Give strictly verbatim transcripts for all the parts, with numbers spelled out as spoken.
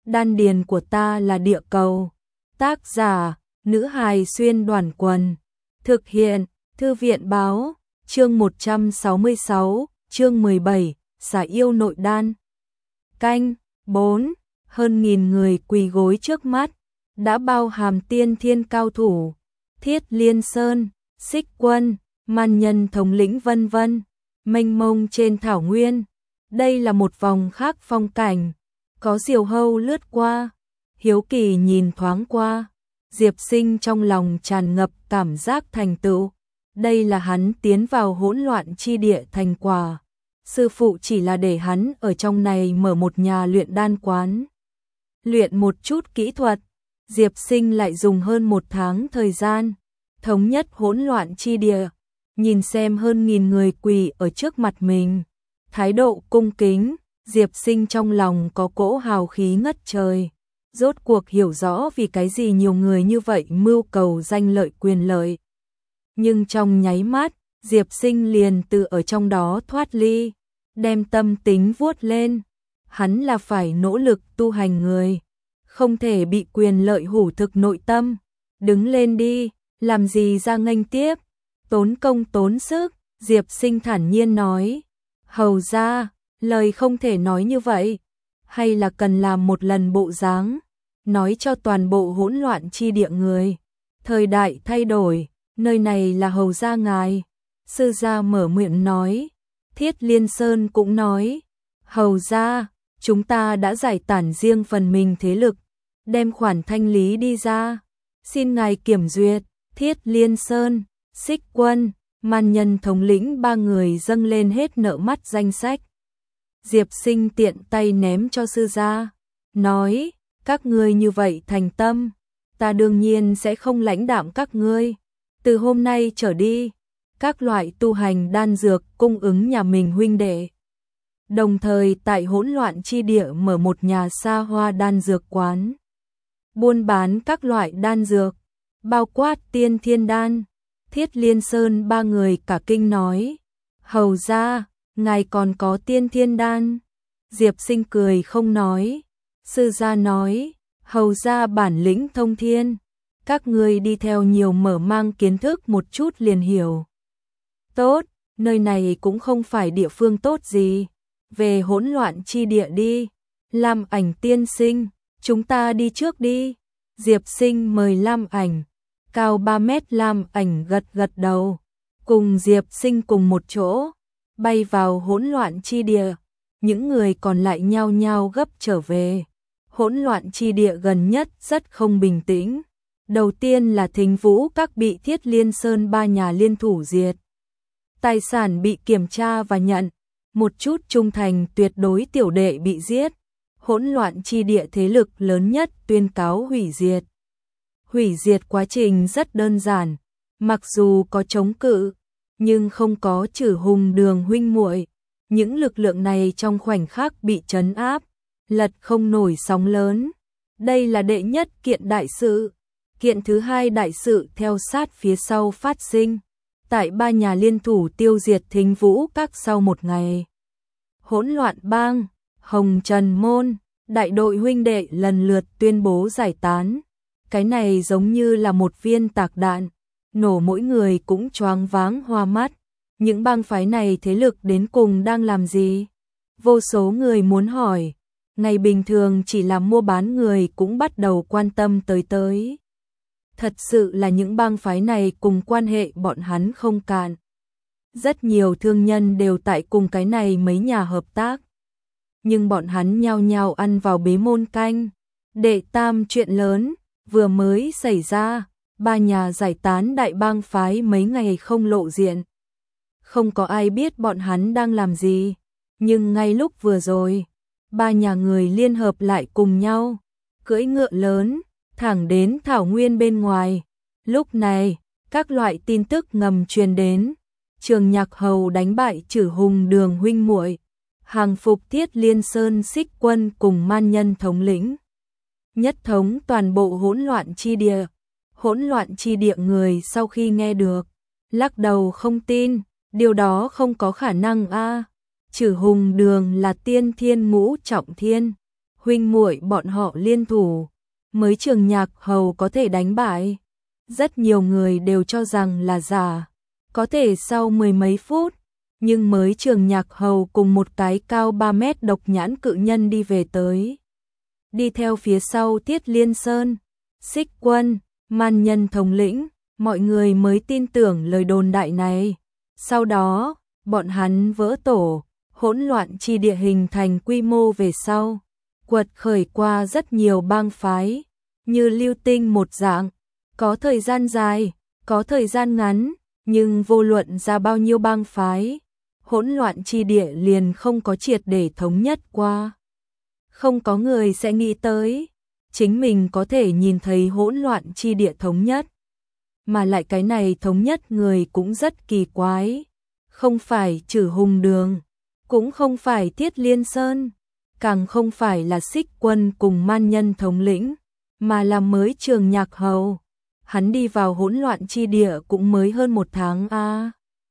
đan điền của ta là địa cầu. Tác giả, nữ hài xuyên đoàn quần. Thực hiện, thư viện báo, chương một trăm sáu mươi sáu, chương mười bảy, xả yêu nội đan. Canh, bốn, hơn nghìn người quỳ gối trước mắt, đã bao hàm tiên thiên cao thủ, Thiết Liên Sơn, Xích Quân, Man Nhân thống lĩnh vân vân, mênh mông trên thảo nguyên. Đây là một vòng khác phong cảnh, có diều hâu lướt qua, hiếu kỳ nhìn thoáng qua, Diệp Sinh trong lòng tràn ngập cảm giác thành tựu. Đây là hắn tiến vào hỗn loạn chi địa thành quả. Sư phụ chỉ là để hắn ở trong này mở một nhà luyện đan quán, luyện một chút kỹ thuật. Diệp Sinh lại dùng hơn một tháng thời gian, thống nhất hỗn loạn chi địa, nhìn xem hơn nghìn người quỳ ở trước mặt mình. Thái độ cung kính, Diệp Sinh trong lòng có cỗ hào khí ngất trời. Rốt cuộc hiểu rõ vì cái gì nhiều người như vậy mưu cầu danh lợi quyền lợi. Nhưng trong nháy mắt, Diệp Sinh liền từ ở trong đó thoát ly, đem tâm tính vuốt lên. Hắn là phải nỗ lực tu hành người, không thể bị quyền lợi hủ thực nội tâm. Đứng lên đi, làm gì ra nghênh tiếp, tốn công tốn sức, Diệp Sinh thản nhiên nói. Hầu ra, lời không thể nói như vậy, hay là cần làm một lần bộ dáng, nói cho toàn bộ hỗn loạn chi địa người. Thời đại thay đổi, nơi này là hầu gia ngài. Sư gia mở miệng nói. Thiết Liên Sơn cũng nói. Hầu gia, chúng ta đã giải tản riêng phần mình thế lực, đem khoản thanh lý đi ra, xin ngài kiểm duyệt. Thiết Liên Sơn, Xích Quân, Man Nhân thống lĩnh ba người dâng lên hết nợ mắt danh sách. Diệp Sinh tiện tay ném cho sư gia, nói, các ngươi như vậy thành tâm, ta đương nhiên sẽ không lãnh đạm các ngươi. Từ hôm nay trở đi, các loại tu hành đan dược cung ứng nhà mình huynh đệ. Đồng thời tại hỗn loạn chi địa mở một nhà xa hoa đan dược quán, buôn bán các loại đan dược, bao quát tiên thiên đan. Thiết Liên Sơn ba người cả kinh nói, hầu ra, ngài còn có tiên thiên đan. Diệp Sinh cười không nói. Sư gia nói, hầu ra bản lĩnh thông thiên, các ngươi đi theo nhiều mở mang kiến thức một chút liền hiểu. Tốt, nơi này cũng không phải địa phương tốt gì, về hỗn loạn chi địa đi. Lam Ảnh tiên sinh, chúng ta đi trước đi. Diệp Sinh mời Lam Ảnh, cao ba mét Lam Ảnh gật gật đầu, cùng Diệp Sinh cùng một chỗ, bay vào hỗn loạn chi địa. Những người còn lại nhao nhao gấp trở về. Hỗn loạn chi địa gần nhất rất không bình tĩnh. Đầu tiên là Thính Vũ các bị Thiết Liên Sơn ba nhà liên thủ diệt. Tài sản bị kiểm tra và nhận. Một chút trung thành tuyệt đối tiểu đệ bị giết. Hỗn loạn chi địa thế lực lớn nhất tuyên cáo hủy diệt. Hủy diệt quá trình rất đơn giản, mặc dù có chống cự, nhưng không có Trử Hùng Đường huynh muội. Những lực lượng này trong khoảnh khắc bị trấn áp, lật không nổi sóng lớn. Đây là đệ nhất kiện đại sự. Kiện thứ hai đại sự theo sát phía sau phát sinh. Tại ba nhà liên thủ tiêu diệt Thính Vũ các sau một ngày. Hỗn loạn bang, Hồng Trần Môn, đại đội huynh đệ lần lượt tuyên bố giải tán. Cái này giống như là một viên tạc đạn, nổ mỗi người cũng choáng váng hoa mắt. Những bang phái này thế lực đến cùng đang làm gì? Vô số người muốn hỏi. Ngày bình thường chỉ là mua bán người cũng bắt đầu quan tâm tới tới. Thật sự là những bang phái này cùng quan hệ bọn hắn không cạn. Rất nhiều thương nhân đều tại cùng cái này mấy nhà hợp tác. Nhưng bọn hắn nhao nhao ăn vào bế môn canh. Đệ tam chuyện lớn, vừa mới xảy ra, ba nhà giải tán đại bang phái mấy ngày không lộ diện. Không có ai biết bọn hắn đang làm gì. Nhưng ngay lúc vừa rồi, ba nhà người liên hợp lại cùng nhau, cưỡi ngựa lớn, thẳng đến thảo nguyên bên ngoài. Lúc này, các loại tin tức ngầm truyền đến. Trường Nhạc Hầu đánh bại Trử Hùng Đường huynh muội, hàng phục Thiết Liên Sơn Xích Quân cùng Man Nhân thống lĩnh, nhất thống toàn bộ hỗn loạn chi địa. Hỗn loạn chi địa người sau khi nghe được, lắc đầu không tin, điều đó không có khả năng a. Trử Hùng Đường là tiên thiên ngũ trọng thiên, huynh muội bọn họ liên thủ, mới Trường Nhạc Hầu có thể đánh bại. Rất nhiều người đều cho rằng là giả, có thể sau mười mấy phút, nhưng mới Trường Nhạc Hầu cùng một cái cao ba mét độc nhãn cự nhân đi về tới. Đi theo phía sau Thiết Liên Sơn, Xích Quân, Man Nhân thống lĩnh, mọi người mới tin tưởng lời đồn đại này. Sau đó, bọn hắn vỡ tổ, hỗn loạn chi địa hình thành quy mô về sau, quật khởi qua rất nhiều bang phái, như lưu tinh một dạng, có thời gian dài, có thời gian ngắn, nhưng vô luận ra bao nhiêu bang phái, hỗn loạn chi địa liền không có triệt để thống nhất qua. Không có người sẽ nghĩ tới, chính mình có thể nhìn thấy hỗn loạn chi địa thống nhất. Mà lại cái này thống nhất người cũng rất kỳ quái, không phải Trử Hùng Đường, cũng không phải Thiết Liên Sơn, càng không phải là Xích Quân cùng Man Nhân thống lĩnh, mà là mới Trường Nhạc Hầu. Hắn đi vào hỗn loạn chi địa cũng mới hơn một tháng a. À.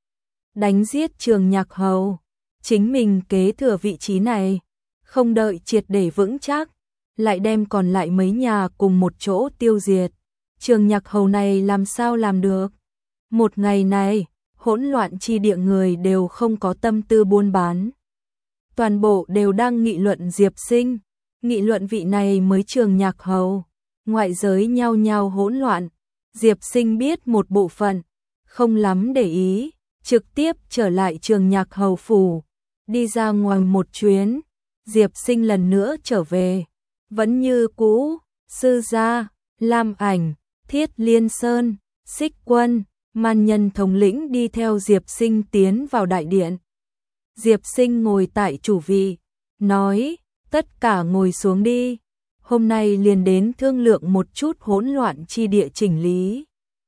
Đánh giết Trường Nhạc Hầu, chính mình kế thừa vị trí này, không đợi triệt để vững chắc, lại đem còn lại mấy nhà cùng một chỗ tiêu diệt. Trường Nhạc Hầu này làm sao làm được? Một ngày này, hỗn loạn chi địa người đều không có tâm tư buôn bán. Toàn bộ đều đang nghị luận Diệp Sinh, nghị luận vị này mới Trường Nhạc Hầu. Ngoại giới nhao nhao hỗn loạn, Diệp Sinh biết một bộ phận, không lắm để ý, trực tiếp trở lại Trường Nhạc Hầu phủ, đi ra ngoài một chuyến. Diệp Sinh lần nữa trở về, vẫn như cũ, Sư gia, Lam Ảnh, Thiết Liên Sơn, Xích Quân, Man Nhân thống lĩnh đi theo Diệp Sinh tiến vào đại điện. Diệp Sinh ngồi tại chủ vị, nói, tất cả ngồi xuống đi, hôm nay liền đến thương lượng một chút hỗn loạn chi địa chỉnh lý.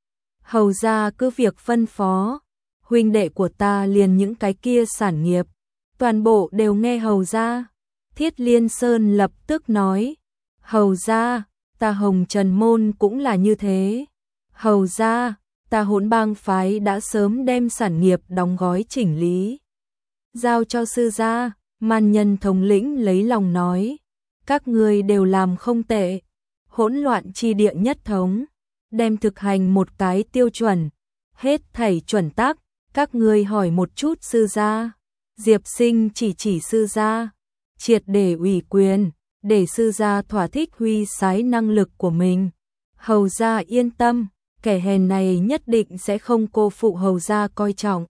Hầu gia cứ việc phân phó, huynh đệ của ta liền những cái kia sản nghiệp, toàn bộ đều nghe hầu gia. Thiết Liên Sơn lập tức nói, hầu gia, ta Hồng Trần Môn cũng là như thế. Hầu gia, ta Hỗn Bang phái đã sớm đem sản nghiệp đóng gói chỉnh lý, giao cho sư gia. Man Nhân thống lĩnh lấy lòng nói, các ngươi đều làm không tệ, hỗn loạn chi địa nhất thống, đem thực hành một cái tiêu chuẩn, hết thảy chuẩn tắc, các ngươi hỏi một chút sư gia. Diệp Sinh chỉ chỉ sư gia, triệt để ủy quyền, để sư gia thỏa thích huy sái năng lực của mình. Hầu gia yên tâm, kẻ hèn này nhất định sẽ không cô phụ hầu gia coi trọng.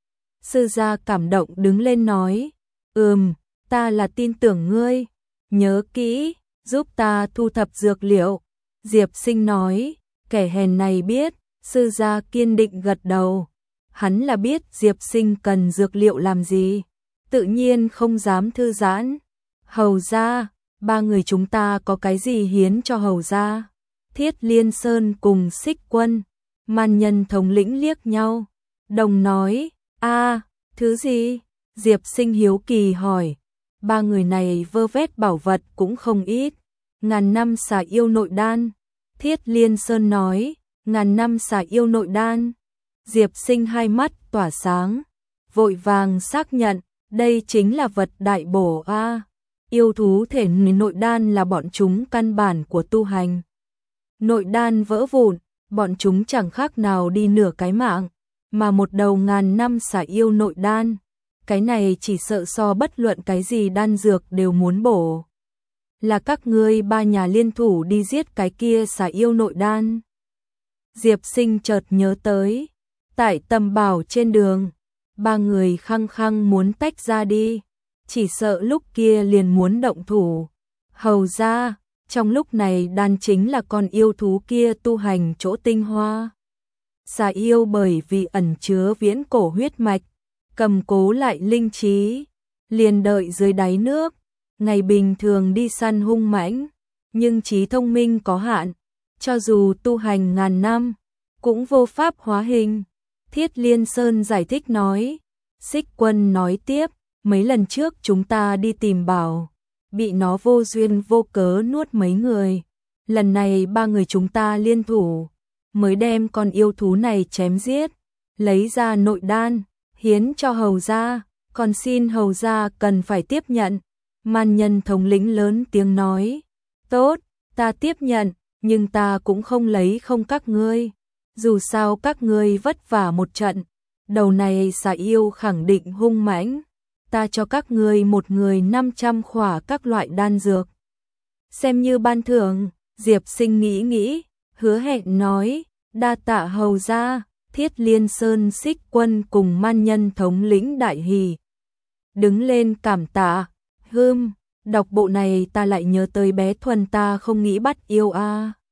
Sư gia cảm động đứng lên nói, ừm, ta là tin tưởng ngươi, nhớ kỹ, giúp ta thu thập dược liệu. Diệp Sinh nói, kẻ hèn này biết, sư gia kiên định gật đầu. Hắn là biết Diệp Sinh cần dược liệu làm gì, tự nhiên không dám thư giãn. Hầu gia, ba người chúng ta có cái gì hiến cho hầu gia? Thiết Liên Sơn cùng Xích Quân, Man Nhân thống lĩnh liếc nhau, đồng nói, a, thứ gì? Diệp Sinh hiếu kỳ hỏi, ba người này vơ vét bảo vật cũng không ít, ngàn năm xà yêu nội đan. Thiết Liên Sơn nói, ngàn năm xà yêu nội đan. Diệp Sinh hai mắt tỏa sáng, vội vàng xác nhận, đây chính là vật đại bổ a. À. Yêu thú thể nội đan là bọn chúng căn bản của tu hành. Nội đan vỡ vụn, bọn chúng chẳng khác nào đi nửa cái mạng, mà một đầu ngàn năm xà yêu nội đan, cái này chỉ sợ so bất luận cái gì đan dược đều muốn bổ. Là các ngươi ba nhà liên thủ đi giết cái kia xà yêu nội đan. Diệp Sinh chợt nhớ tới, tại Tầm Bảo trên đường, ba người khăng khăng muốn tách ra đi, chỉ sợ lúc kia liền muốn động thủ. Hầu ra, trong lúc này đan chính là con yêu thú kia tu hành chỗ tinh hoa. Xà yêu bởi vì ẩn chứa viễn cổ huyết mạch, cầm cố lại linh trí, liền đợi dưới đáy nước, ngày bình thường đi săn hung mãnh, nhưng trí thông minh có hạn, cho dù tu hành ngàn năm, cũng vô pháp hóa hình. Thiết Liên Sơn giải thích nói. Xích Quân nói tiếp, mấy lần trước chúng ta đi tìm bảo, bị nó vô duyên vô cớ nuốt mấy người. Lần này ba người chúng ta liên thủ, mới đem con yêu thú này chém giết, lấy ra nội đan, hiến cho hầu gia, còn xin hầu gia cần phải tiếp nhận. Man nhân thống lĩnh lớn tiếng nói, tốt, ta tiếp nhận, nhưng ta cũng không lấy không các ngươi. Dù sao các ngươi vất vả một trận, đầu này xà yêu khẳng định hung mãnh. Ta cho các ngươi một người năm trăm khỏa các loại đan dược. Xem như ban thưởng. Diệp Sinh nghĩ nghĩ, hứa hẹn nói, đa tạ hầu gia. Thiết Liên Sơn Xích Quân cùng man nhân thống lĩnh đại hỉ. Đứng lên cảm tạ, hưm, đọc bộ này ta lại nhớ tới bé Thuần ta không nghĩ bắt yêu a. À.